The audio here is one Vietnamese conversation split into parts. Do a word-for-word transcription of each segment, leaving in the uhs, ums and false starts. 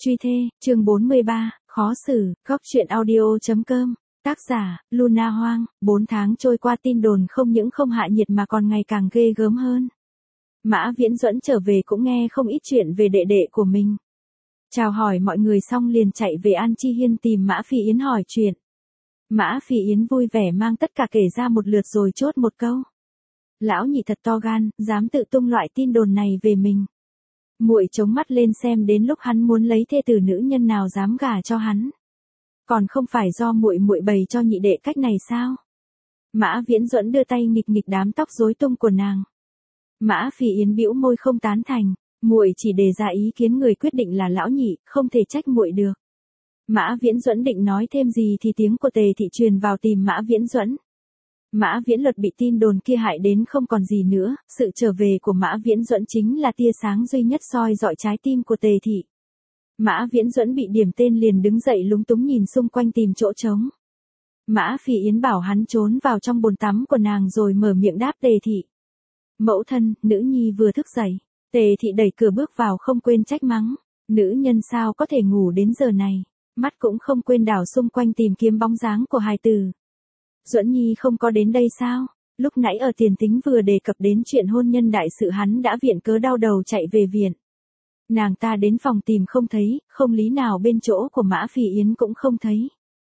Truy thê, chương bốn mươi ba, khó xử, góc truyện audio chấm com, tác giả, Luna Hoang, bốn tháng trôi qua tin đồn không những không hạ nhiệt mà còn ngày càng ghê gớm hơn. Mã Viễn Duẫn trở về cũng nghe không ít chuyện về đệ đệ của mình. Chào hỏi mọi người xong liền chạy về An Chi Hiên tìm Mã Phi Yến hỏi chuyện. Mã Phi Yến vui vẻ mang tất cả kể ra một lượt rồi chốt một câu. Lão nhị thật to gan, dám tự tung loại tin đồn này về mình. Muội chống mắt lên xem đến lúc hắn muốn lấy thê tử nữ nhân nào dám gả cho hắn. Còn không phải do muội muội bày cho nhị đệ cách này sao? Mã Viễn Duẫn đưa tay nghịch nghịch đám tóc rối tung của nàng. Mã Phi Yến bĩu môi không tán thành, muội chỉ đề ra ý kiến người quyết định là lão nhị, không thể trách muội được. Mã Viễn Duẫn định nói thêm gì thì tiếng của Tề thị truyền vào tìm Mã Viễn Duẫn. Mã Viễn Luật bị tin đồn kia hại đến không còn gì nữa, sự trở về của Mã Viễn Duẫn chính là tia sáng duy nhất soi dọi trái tim của Tề thị. Mã Viễn Duẫn bị điểm tên liền đứng dậy lúng túng nhìn xung quanh tìm chỗ trống. Mã Phi Yến bảo hắn trốn vào trong bồn tắm của nàng rồi mở miệng đáp Tề thị. Mẫu thân, nữ nhi vừa thức dậy. Tề thị đẩy cửa bước vào không quên trách mắng. Nữ nhân sao có thể ngủ đến giờ này, mắt cũng không quên đảo xung quanh tìm kiếm bóng dáng của hài tử. Duẫn nhi không có đến đây sao? Lúc nãy ở tiền tính vừa đề cập đến chuyện hôn nhân đại sự hắn đã viện cớ đau đầu chạy về viện. Nàng ta đến phòng tìm không thấy, không lý nào bên chỗ của Mã Phi Yến cũng không thấy.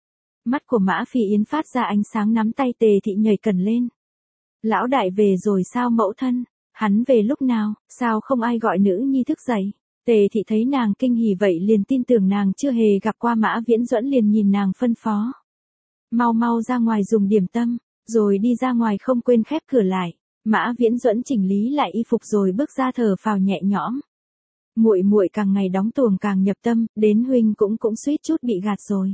Mắt của Mã Phi Yến phát ra ánh sáng nắm tay Tề thị nhảy cẩn lên. Lão đại về rồi sao mẫu thân? Hắn về lúc nào, sao không ai gọi nữ nhi thức dậy? Tề thị thấy nàng kinh hỉ vậy liền tin tưởng nàng chưa hề gặp qua Mã Viễn Duẫn liền nhìn nàng phân phó. Mau mau ra ngoài dùng điểm tâm, rồi đi ra ngoài không quên khép cửa lại. Mã Viễn Duẫn chỉnh lý lại y phục rồi bước ra thở phào nhẹ nhõm. Muội muội càng ngày đóng tuồng càng nhập tâm, đến huynh cũng cũng suýt chút bị gạt rồi.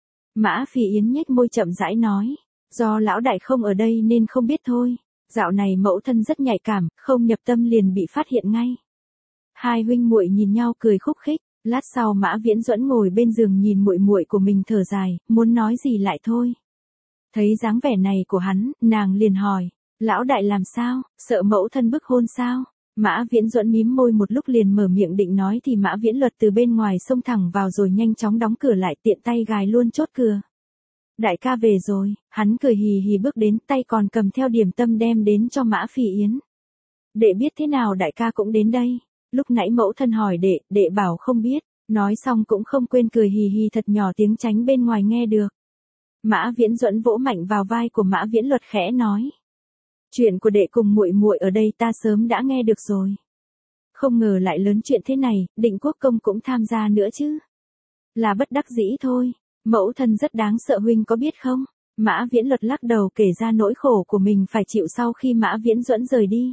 Mã Phi Yến nhếch môi chậm rãi nói, do lão đại không ở đây nên không biết thôi. Dạo này mẫu thân rất nhạy cảm, không nhập tâm liền bị phát hiện ngay. Hai huynh muội nhìn nhau cười khúc khích. Lát sau Mã Viễn Duẫn ngồi bên giường nhìn muội muội của mình thở dài, muốn nói gì lại thôi. Thấy dáng vẻ này của hắn, nàng liền hỏi, lão đại làm sao, sợ mẫu thân bức hôn sao? Mã Viễn Duẫn mím môi một lúc liền mở miệng định nói thì Mã Viễn Luật từ bên ngoài xông thẳng vào rồi nhanh chóng đóng cửa lại tiện tay gài luôn chốt cửa. Đại ca về rồi, hắn cười hì hì bước đến tay còn cầm theo điểm tâm đem đến cho Mã Phi Yến. Đệ biết thế nào đại ca cũng đến đây. Lúc nãy mẫu thân hỏi đệ, đệ bảo không biết, nói xong cũng không quên cười hì hì thật nhỏ tiếng tránh bên ngoài nghe được. Mã Viễn Duẫn vỗ mạnh vào vai của Mã Viễn Luật khẽ nói. Chuyện của đệ cùng muội muội ở đây ta sớm đã nghe được rồi. Không ngờ lại lớn chuyện thế này, Định Quốc công cũng tham gia nữa chứ. Là bất đắc dĩ thôi, mẫu thân rất đáng sợ huynh có biết không? Mã Viễn Luật lắc đầu kể ra nỗi khổ của mình phải chịu sau khi Mã Viễn Duẫn rời đi.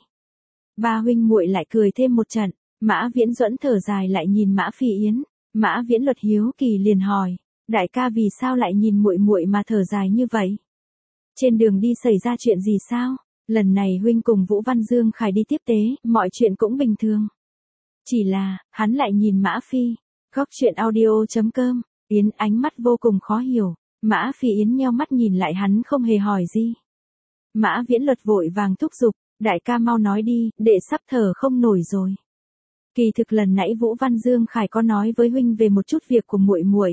Ba huynh muội lại cười thêm một trận. Mã Viễn Duẫn thở dài lại nhìn Mã Phi Yến. Mã Viễn Luật hiếu kỳ liền hỏi, đại ca vì sao lại nhìn muội muội mà thở dài như vậy? Trên đường đi xảy ra chuyện gì sao? Lần này huynh cùng Vũ Văn Dương Khải đi tiếp tế, mọi chuyện cũng bình thường. Chỉ là, hắn lại nhìn Mã Phi. Góc truyện audio chấm com, Yến ánh mắt vô cùng khó hiểu. Mã Phi Yến nheo mắt nhìn lại hắn không hề hỏi gì. Mã Viễn Luật vội vàng thúc giục, đại ca mau nói đi, đệ sắp thở không nổi rồi. Kỳ thực lần nãy Vũ Văn Dương Khải có nói với huynh về một chút việc của muội muội.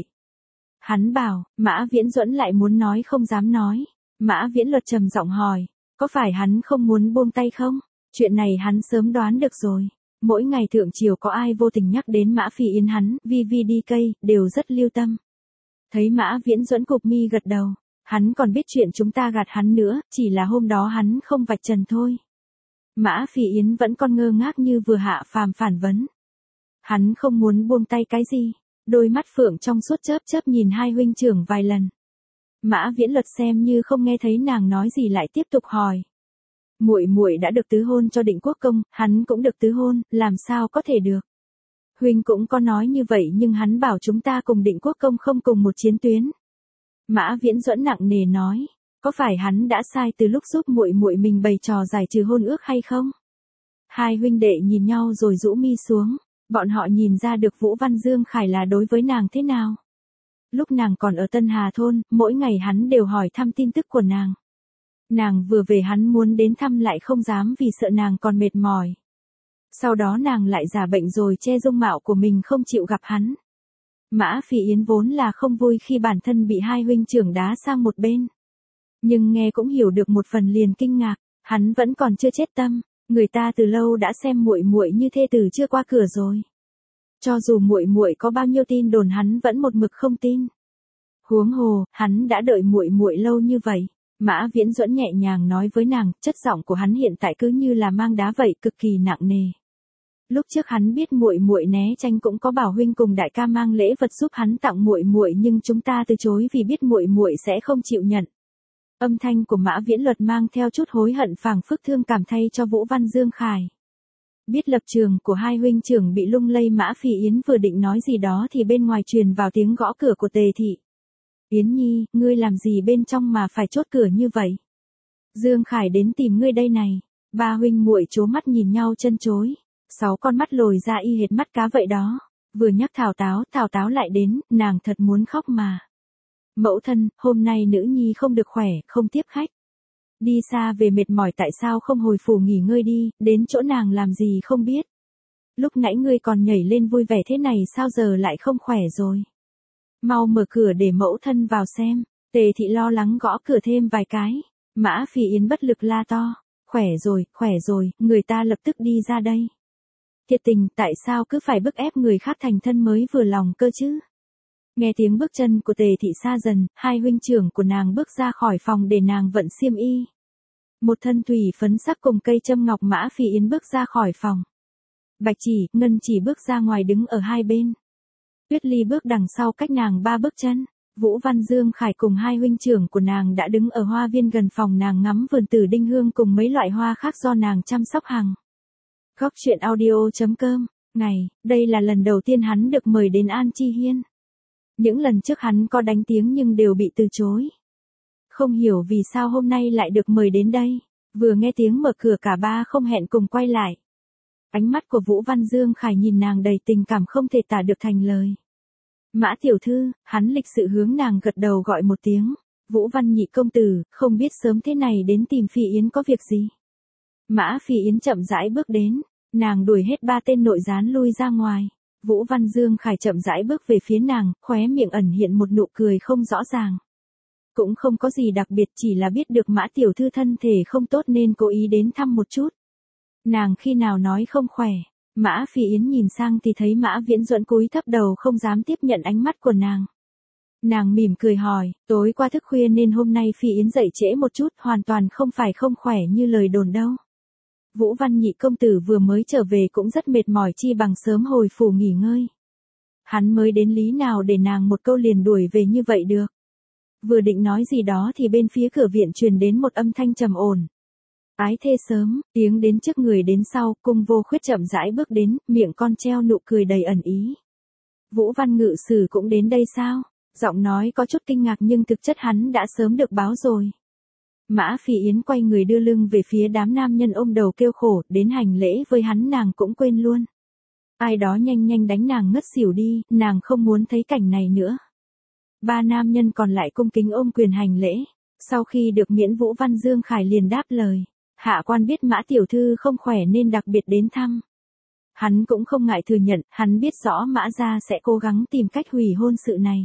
Hắn bảo, Mã Viễn Duẫn lại muốn nói không dám nói. Mã Viễn Luật trầm giọng hỏi, có phải hắn không muốn buông tay không? Chuyện này hắn sớm đoán được rồi. Mỗi ngày thượng triều có ai vô tình nhắc đến Mã Phi Yến hắn, vi vi đi cây, đều rất lưu tâm. Thấy Mã Viễn Duẫn cụp mi gật đầu, hắn còn biết chuyện chúng ta gạt hắn nữa, chỉ là hôm đó hắn không vạch trần thôi. Mã Phi Yến vẫn còn ngơ ngác như vừa hạ phàm phản vấn. Hắn không muốn buông tay cái gì? Đôi mắt phượng trong suốt chớp chớp nhìn hai huynh trưởng vài lần. Mã Viễn Luật xem như không nghe thấy nàng nói gì lại tiếp tục hỏi. Muội muội đã được tứ hôn cho Định Quốc công, hắn cũng được tứ hôn, làm sao có thể được? Huynh cũng có nói như vậy nhưng hắn bảo chúng ta cùng Định Quốc công không cùng một chiến tuyến. Mã Viễn Duẫn nặng nề nói. Có phải hắn đã sai từ lúc giúp muội muội mình bày trò giải trừ hôn ước hay không? Hai huynh đệ nhìn nhau rồi rũ mi xuống, bọn họ nhìn ra được Vũ Văn Dương Khải là đối với nàng thế nào. Lúc nàng còn ở Tân Hà thôn, mỗi ngày hắn đều hỏi thăm tin tức của nàng. Nàng vừa về hắn muốn đến thăm lại không dám vì sợ nàng còn mệt mỏi. Sau đó nàng lại giả bệnh rồi che dung mạo của mình không chịu gặp hắn. Mã Phi Yến vốn là không vui khi bản thân bị hai huynh trưởng đá sang một bên. Nhưng nghe cũng hiểu được một phần liền kinh ngạc, hắn vẫn còn chưa chết tâm, người ta từ lâu đã xem muội muội như thê tử chưa qua cửa rồi. Cho dù muội muội có bao nhiêu tin đồn hắn vẫn một mực không tin. Huống hồ, hắn đã đợi muội muội lâu như vậy. Mã Viễn Duẫn nhẹ nhàng nói với nàng, chất giọng của hắn hiện tại cứ như là mang đá vậy, cực kỳ nặng nề. Lúc trước hắn biết muội muội né tránh cũng có bảo huynh cùng đại ca mang lễ vật giúp hắn tặng muội muội, nhưng chúng ta từ chối vì biết muội muội sẽ không chịu nhận. Âm thanh của Mã Viễn Luật mang theo chút hối hận, phảng phất thương cảm thay cho Vũ Văn Dương Khải. Biết lập trường của hai huynh trưởng bị lung lay, Mã Phi Yến vừa định nói gì đó thì bên ngoài truyền vào tiếng gõ cửa của Tề thị. Yến Nhi, ngươi làm gì bên trong mà phải chốt cửa như vậy? Dương Khải đến tìm ngươi đây này. Ba huynh muội trố mắt nhìn nhau chân chối. Sáu con mắt lồi ra y hệt mắt cá vậy đó. Vừa nhắc Thảo Táo, Thảo Táo lại đến, nàng thật muốn khóc mà. Mẫu thân, hôm nay nữ nhi không được khỏe, không tiếp khách. Đi xa về mệt mỏi, tại sao không hồi phủ nghỉ ngơi đi, đến chỗ nàng làm gì không biết. Lúc nãy ngươi còn nhảy lên vui vẻ thế này, sao giờ lại không khỏe rồi? Mau mở cửa để mẫu thân vào xem. Tề thị lo lắng gõ cửa thêm vài cái. Mã Phi Yến bất lực la to. Khỏe rồi, khỏe rồi, người ta lập tức đi ra đây. Thiệt tình, tại sao cứ phải bức ép người khác thành thân mới vừa lòng cơ chứ? Nghe tiếng bước chân của Tề thị xa dần, hai huynh trưởng của nàng bước ra khỏi phòng để nàng vận xiêm y. Một thân thủy phấn sắc cùng cây châm ngọc, Mã Phi Yến bước ra khỏi phòng. Bạch Chỉ, Ngân Chỉ bước ra ngoài đứng ở hai bên. Tuyết Ly bước đằng sau cách nàng ba bước chân. Vũ Văn Dương Khải cùng hai huynh trưởng của nàng đã đứng ở hoa viên gần phòng nàng, ngắm vườn tử đinh hương cùng mấy loại hoa khác do nàng chăm sóc hàng. Góc truyện audio chấm com. Ngày, đây là lần đầu tiên hắn được mời đến An Chi Hiên. Những lần trước hắn có đánh tiếng nhưng đều bị từ chối. Không hiểu vì sao hôm nay lại được mời đến đây. Vừa nghe tiếng mở cửa cả ba không hẹn cùng quay lại. Ánh mắt của Vũ Văn Dương Khải nhìn nàng đầy tình cảm không thể tả được thành lời. Mã tiểu thư, hắn lịch sự hướng nàng gật đầu gọi một tiếng. Vũ Văn nhị công tử, không biết sớm thế này đến tìm Phi Yến có việc gì. Mã Phi Yến chậm rãi bước đến, nàng đuổi hết ba tên nội gián lui ra ngoài. Vũ Văn Dương Khải chậm rãi bước về phía nàng, khóe miệng ẩn hiện một nụ cười không rõ ràng. Cũng không có gì đặc biệt, chỉ là biết được Mã tiểu thư thân thể không tốt nên cố ý đến thăm một chút. Nàng khi nào nói không khỏe? Mã Phi Yến nhìn sang thì thấy Mã Viễn Duẫn cúi thấp đầu không dám tiếp nhận ánh mắt của nàng. Nàng mỉm cười hỏi, tối qua thức khuya nên hôm nay Phi Yến dậy trễ một chút, hoàn toàn không phải không khỏe như lời đồn đâu. Vũ Văn nhị công tử vừa mới trở về cũng rất mệt mỏi, chi bằng sớm hồi phủ nghỉ ngơi. Hắn mới đến lý nào để nàng một câu liền đuổi về như vậy được. Vừa định nói gì đó thì bên phía cửa viện truyền đến một âm thanh trầm ổn. Ái thê sớm, tiếng đến trước người đến sau, Cung Vô Khuyết chậm rãi bước đến, miệng con treo nụ cười đầy ẩn ý. Vũ Văn ngự sử cũng đến đây sao? Giọng nói có chút kinh ngạc nhưng thực chất hắn đã sớm được báo rồi. Mã Phi Yến quay người đưa lưng về phía đám nam nhân ôm đầu kêu khổ, đến hành lễ với hắn nàng cũng quên luôn. Ai đó nhanh nhanh đánh nàng ngất xỉu đi, nàng không muốn thấy cảnh này nữa. Ba nam nhân còn lại cung kính ôm quyền hành lễ. Sau khi được miễn, Vũ Văn Dương Khải liền đáp lời. Hạ quan biết Mã tiểu thư không khỏe nên đặc biệt đến thăm. Hắn cũng không ngại thừa nhận, hắn biết rõ Mã gia sẽ cố gắng tìm cách hủy hôn sự này.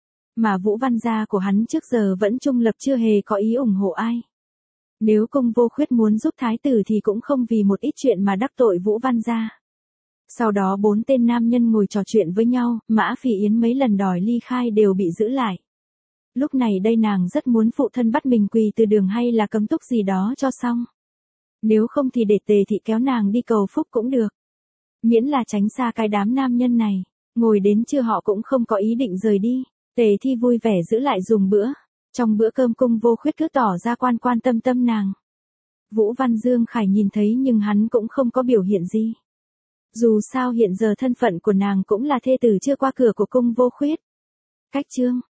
Mà Vũ Văn gia của hắn trước giờ vẫn trung lập, chưa hề có ý ủng hộ ai. Nếu Cung Vô Khuyết muốn giúp thái tử thì cũng không vì một ít chuyện mà đắc tội Vũ Văn gia. Sau đó bốn tên nam nhân ngồi trò chuyện với nhau, Mã Phi Yến mấy lần đòi ly khai đều bị giữ lại. Lúc này đây nàng rất muốn phụ thân bắt mình quỳ từ đường hay là cấm túc gì đó cho xong. Nếu không thì để Tề thị kéo nàng đi cầu phúc cũng được. Miễn là tránh xa cái đám nam nhân này. Ngồi đến trưa họ cũng không có ý định rời đi. Tề Thi vui vẻ giữ lại dùng bữa. Trong bữa cơm Cung Vô Khuyết cứ tỏ ra quan quan tâm tâm nàng. Vũ Văn Dương Khải nhìn thấy nhưng hắn cũng không có biểu hiện gì. Dù sao hiện giờ thân phận của nàng cũng là thê tử chưa qua cửa của Cung Vô Khuyết. Cách chương